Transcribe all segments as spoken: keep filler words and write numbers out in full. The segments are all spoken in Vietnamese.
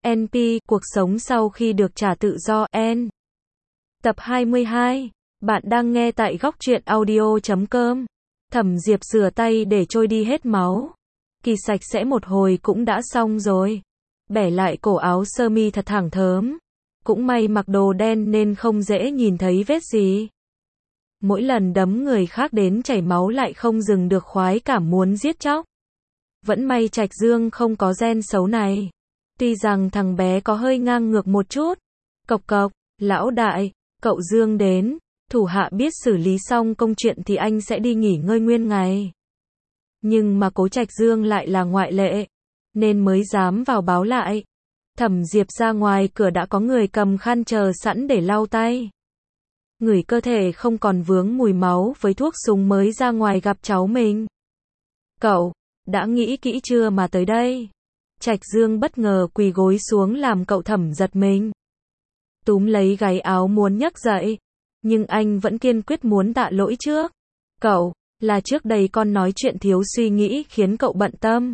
en pê, cuộc sống sau khi được trả tự do, N. Tập hai mươi hai. Bạn đang nghe tại góc truyện audio chấm com. Thẩm Diệp rửa tay để trôi đi hết máu. Kỳ sạch sẽ một hồi cũng đã xong rồi. Bẻ lại cổ áo sơ mi thật thẳng thớm. Cũng may mặc đồ đen nên không dễ nhìn thấy vết gì. Mỗi lần đấm người khác đến chảy máu lại không dừng được khoái cảm muốn giết chóc. Vẫn may Trạch Dương không có gen xấu này. Tuy rằng thằng bé có hơi ngang ngược một chút. Cộc cộc, lão đại, cậu Dương đến. Thủ hạ biết xử lý xong công chuyện thì anh sẽ đi nghỉ ngơi nguyên ngày. Nhưng mà cố Trạch Dương lại là ngoại lệ. Nên mới dám vào báo lại. Thẩm Diệp ra ngoài cửa đã có người cầm khăn chờ sẵn để lau tay. Ngửi cơ thể không còn vướng mùi máu với thuốc súng mới ra ngoài gặp cháu mình. Cậu, đã nghĩ kỹ chưa mà tới đây? Trạch Dương bất ngờ quỳ gối xuống làm cậu Thẩm giật mình. Túm lấy gáy áo muốn nhấc dậy. Nhưng anh vẫn kiên quyết muốn tạ lỗi trước. Cậu, là trước đây con nói chuyện thiếu suy nghĩ khiến cậu bận tâm.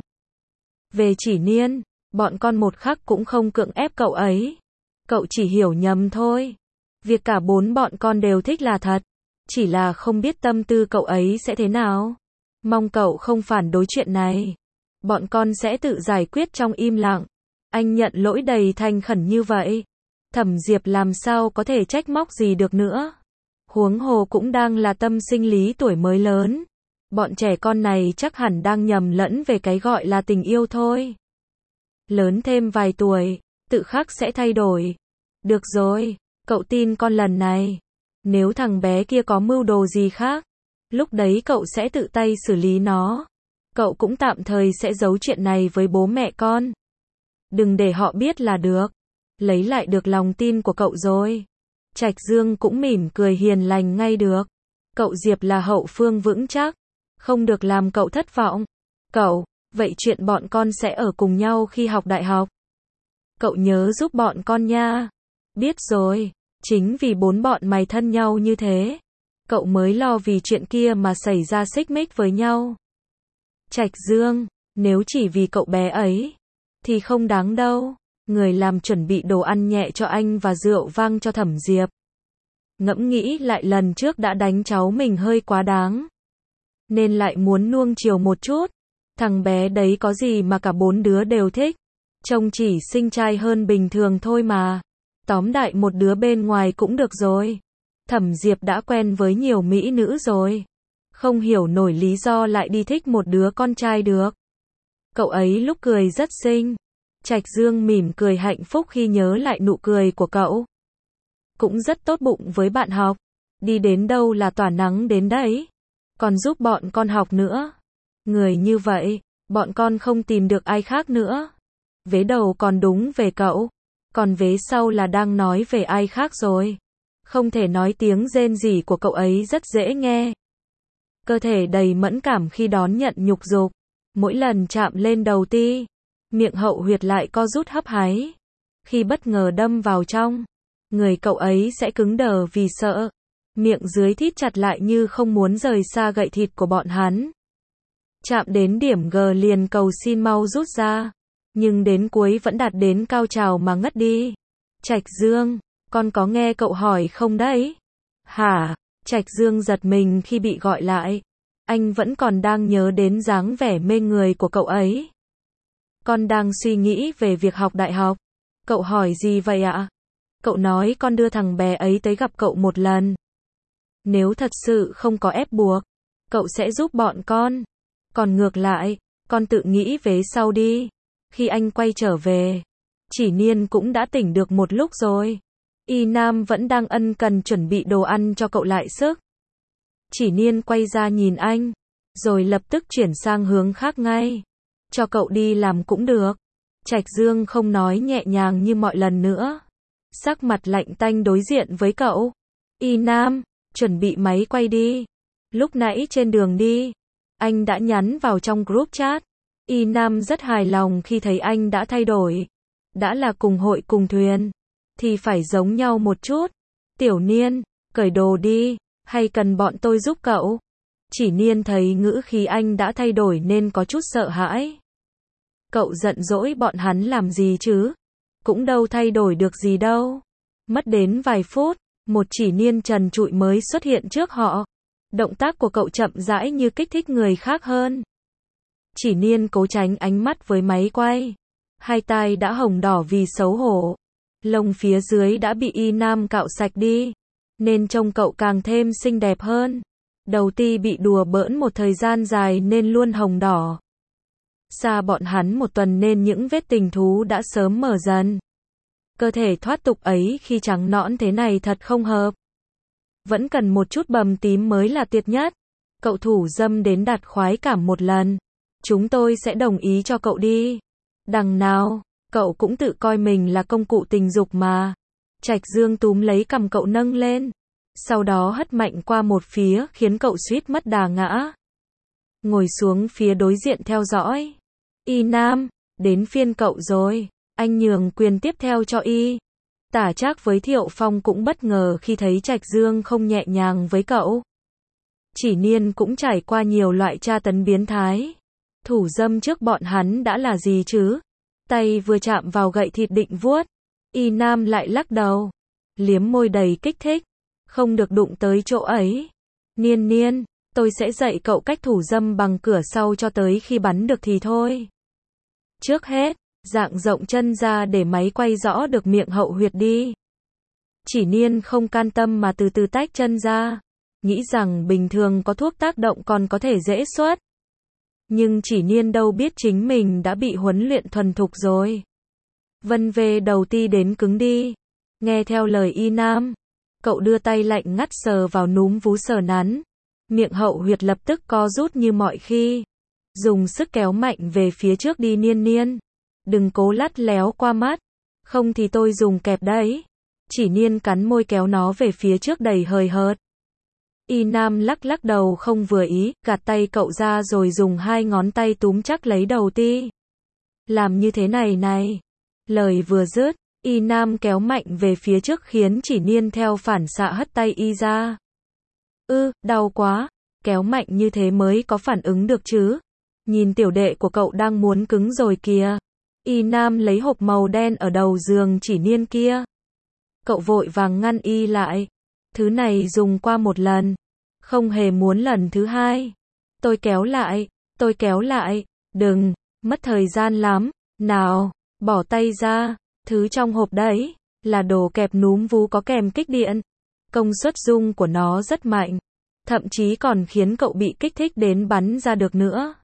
Về Chỉ Niên, bọn con một khắc cũng không cưỡng ép cậu ấy. Cậu chỉ hiểu nhầm thôi. Việc cả bốn bọn con đều thích là thật. Chỉ là không biết tâm tư cậu ấy sẽ thế nào. Mong cậu không phản đối chuyện này. Bọn con sẽ tự giải quyết trong im lặng. Anh nhận lỗi đầy thành khẩn như vậy. Thẩm Diệp làm sao có thể trách móc gì được nữa. Huống hồ cũng đang là tâm sinh lý tuổi mới lớn. Bọn trẻ con này chắc hẳn đang nhầm lẫn về cái gọi là tình yêu thôi. Lớn thêm vài tuổi, tự khắc sẽ thay đổi. Được rồi, cậu tin con lần này. Nếu thằng bé kia có mưu đồ gì khác, lúc đấy cậu sẽ tự tay xử lý nó. Cậu cũng tạm thời sẽ giấu chuyện này với bố mẹ con. Đừng để họ biết là được. Lấy lại được lòng tin của cậu rồi. Trạch Dương cũng mỉm cười hiền lành ngay được. Cậu Diệp là hậu phương vững chắc. Không được làm cậu thất vọng. Cậu, vậy chuyện bọn con sẽ ở cùng nhau khi học đại học. Cậu nhớ giúp bọn con nha. Biết rồi, chính vì bốn bọn mày thân nhau như thế. Cậu mới lo vì chuyện kia mà xảy ra xích mích với nhau. Trạch Dương, nếu chỉ vì cậu bé ấy, thì không đáng đâu. Người làm chuẩn bị đồ ăn nhẹ cho anh và rượu vang cho Thẩm Diệp. Ngẫm nghĩ lại lần trước đã đánh cháu mình hơi quá đáng. Nên lại muốn nuông chiều một chút. Thằng bé đấy có gì mà cả bốn đứa đều thích. Trông chỉ xinh trai hơn bình thường thôi mà. Tóm đại một đứa bên ngoài cũng được rồi. Thẩm Diệp đã quen với nhiều mỹ nữ rồi. Không hiểu nổi lý do lại đi thích một đứa con trai được. Cậu ấy lúc cười rất xinh. Trạch Dương mỉm cười hạnh phúc khi nhớ lại nụ cười của cậu. Cũng rất tốt bụng với bạn học. Đi đến đâu là tỏa nắng đến đấy. Còn giúp bọn con học nữa. Người như vậy, bọn con không tìm được ai khác nữa. Vế đầu còn đúng về cậu. Còn vế sau là đang nói về ai khác rồi. Không thể nói tiếng rên rỉ của cậu ấy rất dễ nghe. Cơ thể đầy mẫn cảm khi đón nhận nhục dục. Mỗi lần chạm lên đầu ti. Miệng hậu huyệt lại co rút hấp háy. Khi bất ngờ đâm vào trong, người cậu ấy sẽ cứng đờ vì sợ. Miệng dưới thít chặt lại như không muốn rời xa gậy thịt của bọn hắn. Chạm đến điểm G liền cầu xin mau rút ra. Nhưng đến cuối vẫn đạt đến cao trào mà ngất đi. Trạch Dương, con có nghe cậu hỏi không đấy? Hả? Trạch Dương giật mình khi bị gọi lại. Anh vẫn còn đang nhớ đến dáng vẻ mê người của cậu ấy. Con đang suy nghĩ về việc học đại học. Cậu hỏi gì vậy ạ? Cậu nói con đưa thằng bé ấy tới gặp cậu một lần. Nếu thật sự không có ép buộc, cậu sẽ giúp bọn con. Còn ngược lại, con tự nghĩ về sau đi. Khi anh quay trở về, Chỉ Niên cũng đã tỉnh được một lúc rồi. Y Nam vẫn đang ân cần chuẩn bị đồ ăn cho cậu lại sức. Chỉ Niên quay ra nhìn anh, rồi lập tức chuyển sang hướng khác ngay. Cho cậu đi làm cũng được. Trạch Dương không nói nhẹ nhàng như mọi lần nữa. Sắc mặt lạnh tanh đối diện với cậu. Y Nam, chuẩn bị máy quay đi. Lúc nãy trên đường đi, anh đã nhắn vào trong group chat. Y Nam rất hài lòng khi thấy anh đã thay đổi. Đã là cùng hội cùng thuyền, thì phải giống nhau một chút. Tiểu Niên, cởi đồ đi, hay cần bọn tôi giúp cậu? Chỉ Niên thấy ngữ khí anh đã thay đổi nên có chút sợ hãi. Cậu giận dỗi bọn hắn làm gì chứ? cũng đâu thay đổi được gì đâu. Mất đến vài phút, một chỉ niên trần trụi mới xuất hiện trước họ. Động tác của cậu chậm rãi như kích thích người khác hơn. Chỉ niên cố tránh ánh mắt với máy quay. Hai tai đã hồng đỏ vì xấu hổ. Lông phía dưới đã bị Y Nam cạo sạch đi, nên trông cậu càng thêm xinh đẹp hơn. Đầu ti bị đùa bỡn một thời gian dài nên luôn hồng đỏ. Xa bọn hắn một tuần nên những vết tình thú đã sớm mở dần. Cơ thể thoát tục ấy khi trắng nõn thế này thật không hợp. Vẫn cần một chút bầm tím mới là tuyệt nhất. Cậu thủ dâm đến đạt khoái cảm một lần. Chúng tôi sẽ đồng ý cho cậu đi. Đằng nào, cậu cũng tự coi mình là công cụ tình dục mà. Trạch Dương túm lấy cằm cậu nâng lên. Sau đó hất mạnh qua một phía khiến cậu suýt mất đà ngã. Ngồi xuống phía đối diện theo dõi. Y Nam, đến phiên cậu rồi. Anh nhường quyền tiếp theo cho Y. Tả Trác với Thiệu Phong cũng bất ngờ khi thấy Trạch Dương không nhẹ nhàng với cậu. Chỉ niên cũng trải qua nhiều loại tra tấn biến thái. Thủ dâm trước bọn hắn đã là gì chứ? Tay vừa chạm vào gậy thịt định vuốt. Y Nam lại lắc đầu. Liếm môi đầy kích thích. Không được đụng tới chỗ ấy. Niên niên, tôi sẽ dạy cậu cách thủ dâm bằng cửa sau cho tới khi bắn được thì thôi. Trước hết, dạng rộng chân ra để máy quay rõ được miệng hậu huyệt đi. Chỉ niên không can tâm mà từ từ tách chân ra. Nghĩ rằng bình thường có thuốc tác động còn có thể dễ xuất. Nhưng chỉ niên đâu biết chính mình đã bị huấn luyện thuần thục rồi. Vân về đầu ti đến cứng đi. Nghe theo lời Y Nam. Cậu đưa tay lạnh ngắt sờ vào núm vú sờ nắn. Miệng hậu huyệt lập tức co rút như mọi khi. Dùng sức kéo mạnh về phía trước đi niên niên. Đừng cố lắt léo qua mắt. Không thì tôi dùng kẹp đấy. Chỉ niên cắn môi kéo nó về phía trước đầy hời hợt. Y Nam lắc lắc đầu không vừa ý, gạt tay cậu ra rồi dùng hai ngón tay túm chắc lấy đầu ti. Làm như thế này này. Lời vừa dứt, Y Nam kéo mạnh về phía trước khiến chỉ niên theo phản xạ hất tay Y ra. Ư, đau quá. Kéo mạnh như thế mới có phản ứng được chứ. Nhìn tiểu đệ của cậu đang muốn cứng rồi kìa. Y Nam lấy hộp màu đen ở đầu giường chỉ niên kia. Cậu vội vàng ngăn Y lại. Thứ này dùng qua một lần. Không hề muốn lần thứ hai. Tôi kéo lại. Tôi kéo lại. Đừng. Mất thời gian lắm. Nào. Bỏ tay ra. Thứ trong hộp đấy. Là đồ kẹp núm vú có kèm kích điện. Công suất rung của nó rất mạnh. Thậm chí còn khiến cậu bị kích thích đến bắn ra được nữa.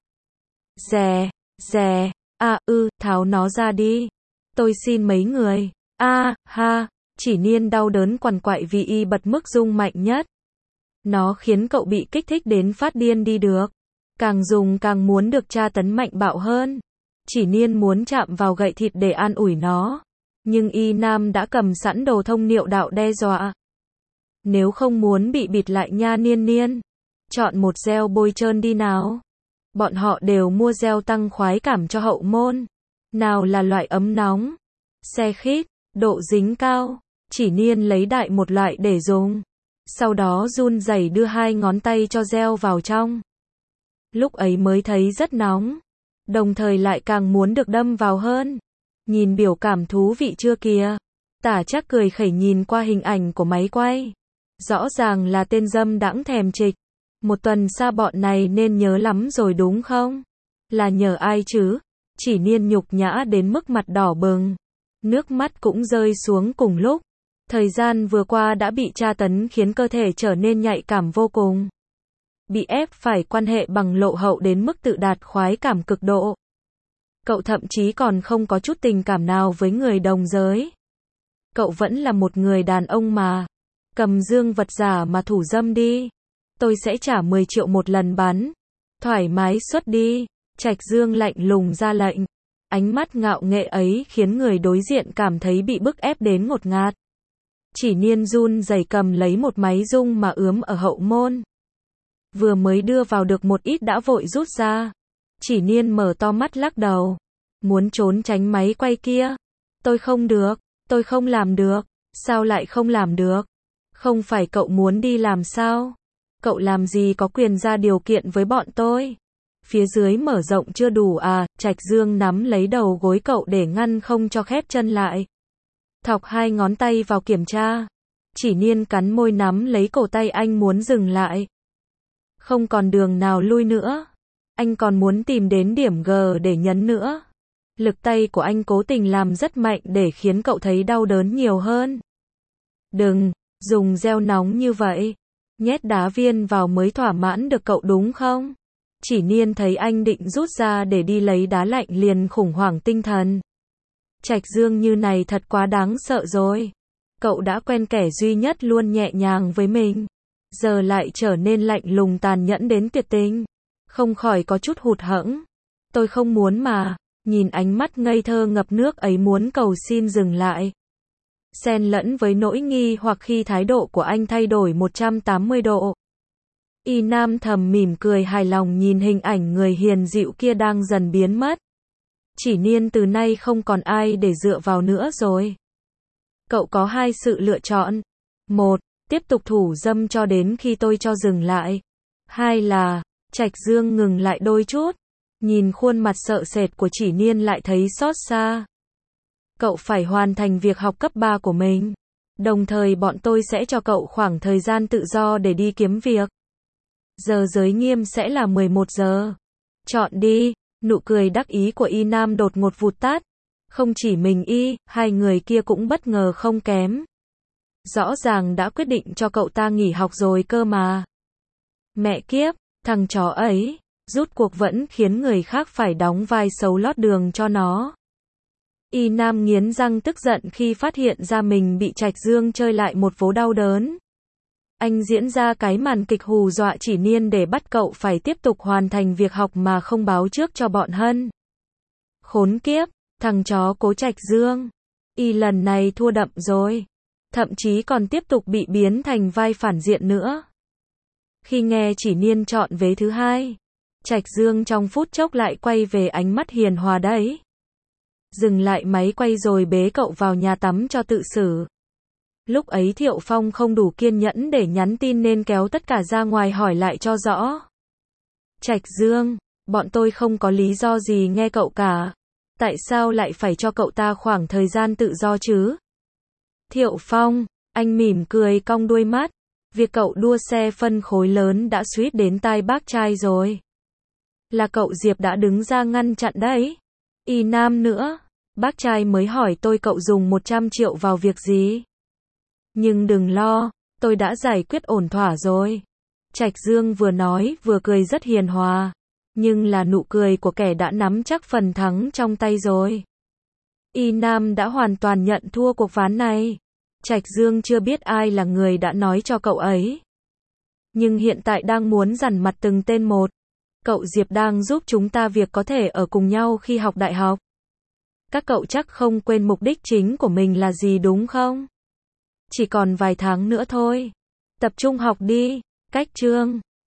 Dè. Dè. À ư. Tháo nó ra đi. Tôi xin mấy người. A ha. Chỉ niên đau đớn quằn quại vì Y bật mức rung mạnh nhất. Nó khiến cậu bị kích thích đến phát điên đi được. Càng dùng càng muốn được tra tấn mạnh bạo hơn. Chỉ niên muốn chạm vào gậy thịt để an ủi nó. Nhưng Y Nam đã cầm sẵn đồ thông niệu đạo đe dọa. Nếu không muốn bị bịt lại nha niên niên. Chọn một gel bôi trơn đi nào. Bọn họ đều mua gel tăng khoái cảm cho hậu môn. Nào là loại ấm nóng. Xe khít. Độ dính cao. Chỉ niên lấy đại một loại để dùng. Sau đó run rẩy đưa hai ngón tay cho gel vào trong. Lúc ấy mới thấy rất nóng. Đồng thời lại càng muốn được đâm vào hơn. Nhìn biểu cảm thú vị chưa kìa. Tả Trác cười khẩy nhìn qua hình ảnh của máy quay. Rõ ràng là tên dâm đãng thèm trịch. Một tuần xa bọn này nên nhớ lắm rồi đúng không? Là nhờ ai chứ? Chỉ niên nhục nhã đến mức mặt đỏ bừng. Nước mắt cũng rơi xuống cùng lúc. Thời gian vừa qua đã bị tra tấn khiến cơ thể trở nên nhạy cảm vô cùng. Bị ép phải quan hệ bằng lộ hậu đến mức tự đạt khoái cảm cực độ. Cậu thậm chí còn không có chút tình cảm nào với người đồng giới. Cậu vẫn là một người đàn ông mà. Cầm dương vật giả mà thủ dâm đi. Tôi sẽ trả mười triệu một lần bắn. Thoải mái xuất đi. Trạch Dương lạnh lùng ra lệnh. Ánh mắt ngạo nghễ ấy khiến người đối diện cảm thấy bị bức ép đến ngột ngạt. Chỉ niên run rẩy cầm lấy một máy rung mà ướm ở hậu môn. Vừa mới đưa vào được một ít đã vội rút ra. Chỉ niên mở to mắt lắc đầu. Muốn trốn tránh máy quay kia. Tôi không được. Tôi không làm được. Sao lại không làm được? Không phải cậu muốn đi làm sao? Cậu làm gì có quyền ra điều kiện với bọn tôi? phía dưới mở rộng chưa đủ à, Trạch Dương nắm lấy đầu gối cậu để ngăn không cho khép chân lại. Thọc hai ngón tay vào kiểm tra. Chỉ Niên cắn môi nắm lấy cổ tay anh muốn dừng lại. Không còn đường nào lui nữa. Anh còn muốn tìm đến điểm G để nhấn nữa. Lực tay của anh cố tình làm rất mạnh để khiến cậu thấy đau đớn nhiều hơn. Đừng, dùng gel nóng như vậy. Nhét đá viên vào mới thỏa mãn được cậu đúng không? Chỉ Niên thấy anh định rút ra để đi lấy đá lạnh liền khủng hoảng tinh thần. Trạch Dương như này thật quá đáng sợ rồi. Cậu đã quen kẻ duy nhất luôn nhẹ nhàng với mình. Giờ lại trở nên lạnh lùng tàn nhẫn đến tuyệt tình. Không khỏi có chút hụt hẫng. Tôi không muốn mà. Nhìn ánh mắt ngây thơ ngập nước ấy muốn cầu xin dừng lại. Xen lẫn với nỗi nghi hoặc khi thái độ của anh thay đổi một trăm tám mươi độ. Y Nam thầm mỉm cười hài lòng nhìn hình ảnh người hiền dịu kia đang dần biến mất. Chỉ Niên từ nay không còn ai để dựa vào nữa rồi. Cậu có hai sự lựa chọn. Một, tiếp tục thủ dâm cho đến khi tôi cho dừng lại. Hai là, Trạch Dương ngừng lại đôi chút. Nhìn khuôn mặt sợ sệt của Chỉ Niên lại thấy xót xa. Cậu phải hoàn thành việc học cấp ba của mình. Đồng thời bọn tôi sẽ cho cậu khoảng thời gian tự do để đi kiếm việc. Giờ giới nghiêm sẽ là mười một giờ. Chọn đi. Nụ cười đắc ý của Y Nam đột ngột vụt tắt. Không chỉ mình Y, hai người kia cũng bất ngờ không kém. Rõ ràng đã quyết định cho cậu ta nghỉ học rồi cơ mà. Mẹ kiếp, thằng chó ấy, rút cuộc vẫn khiến người khác phải đóng vai xấu lót đường cho nó. Y Nam nghiến răng tức giận khi phát hiện ra mình bị Trạch Dương chơi lại một vố đau đớn. Anh diễn ra cái màn kịch hù dọa Chỉ Niên để bắt cậu phải tiếp tục hoàn thành việc học mà không báo trước cho bọn Hân. Khốn kiếp, thằng chó cố Trạch Dương. Y lần này thua đậm rồi. Thậm chí còn tiếp tục bị biến thành vai phản diện nữa. Khi nghe Chỉ Niên chọn vế thứ hai, Trạch Dương trong phút chốc lại quay về ánh mắt hiền hòa đấy. Dừng lại máy quay rồi bế cậu vào nhà tắm cho tự xử. Lúc ấy Thiệu Phong không đủ kiên nhẫn để nhắn tin nên kéo tất cả ra ngoài hỏi lại cho rõ. Trạch Dương, bọn tôi không có lý do gì nghe cậu cả. Tại sao lại phải cho cậu ta khoảng thời gian tự do chứ? Thiệu Phong, anh mỉm cười cong đuôi mắt. Việc cậu đua xe phân khối lớn đã suýt đến tai bác trai rồi. Là cậu Diệp đã đứng ra ngăn chặn đấy. Y Nam nữa, bác trai mới hỏi tôi cậu dùng một trăm triệu vào việc gì. Nhưng đừng lo, tôi đã giải quyết ổn thỏa rồi. Trạch Dương vừa nói vừa cười rất hiền hòa. Nhưng là nụ cười của kẻ đã nắm chắc phần thắng trong tay rồi. Y Nam đã hoàn toàn nhận thua cuộc ván này. Trạch Dương chưa biết ai là người đã nói cho cậu ấy. Nhưng hiện tại đang muốn dằn mặt từng tên một. Cậu Diệp đang giúp chúng ta việc có thể ở cùng nhau khi học đại học. Các cậu chắc không quên mục đích chính của mình là gì đúng không? Chỉ còn vài tháng nữa thôi. Tập trung học đi. Cách chương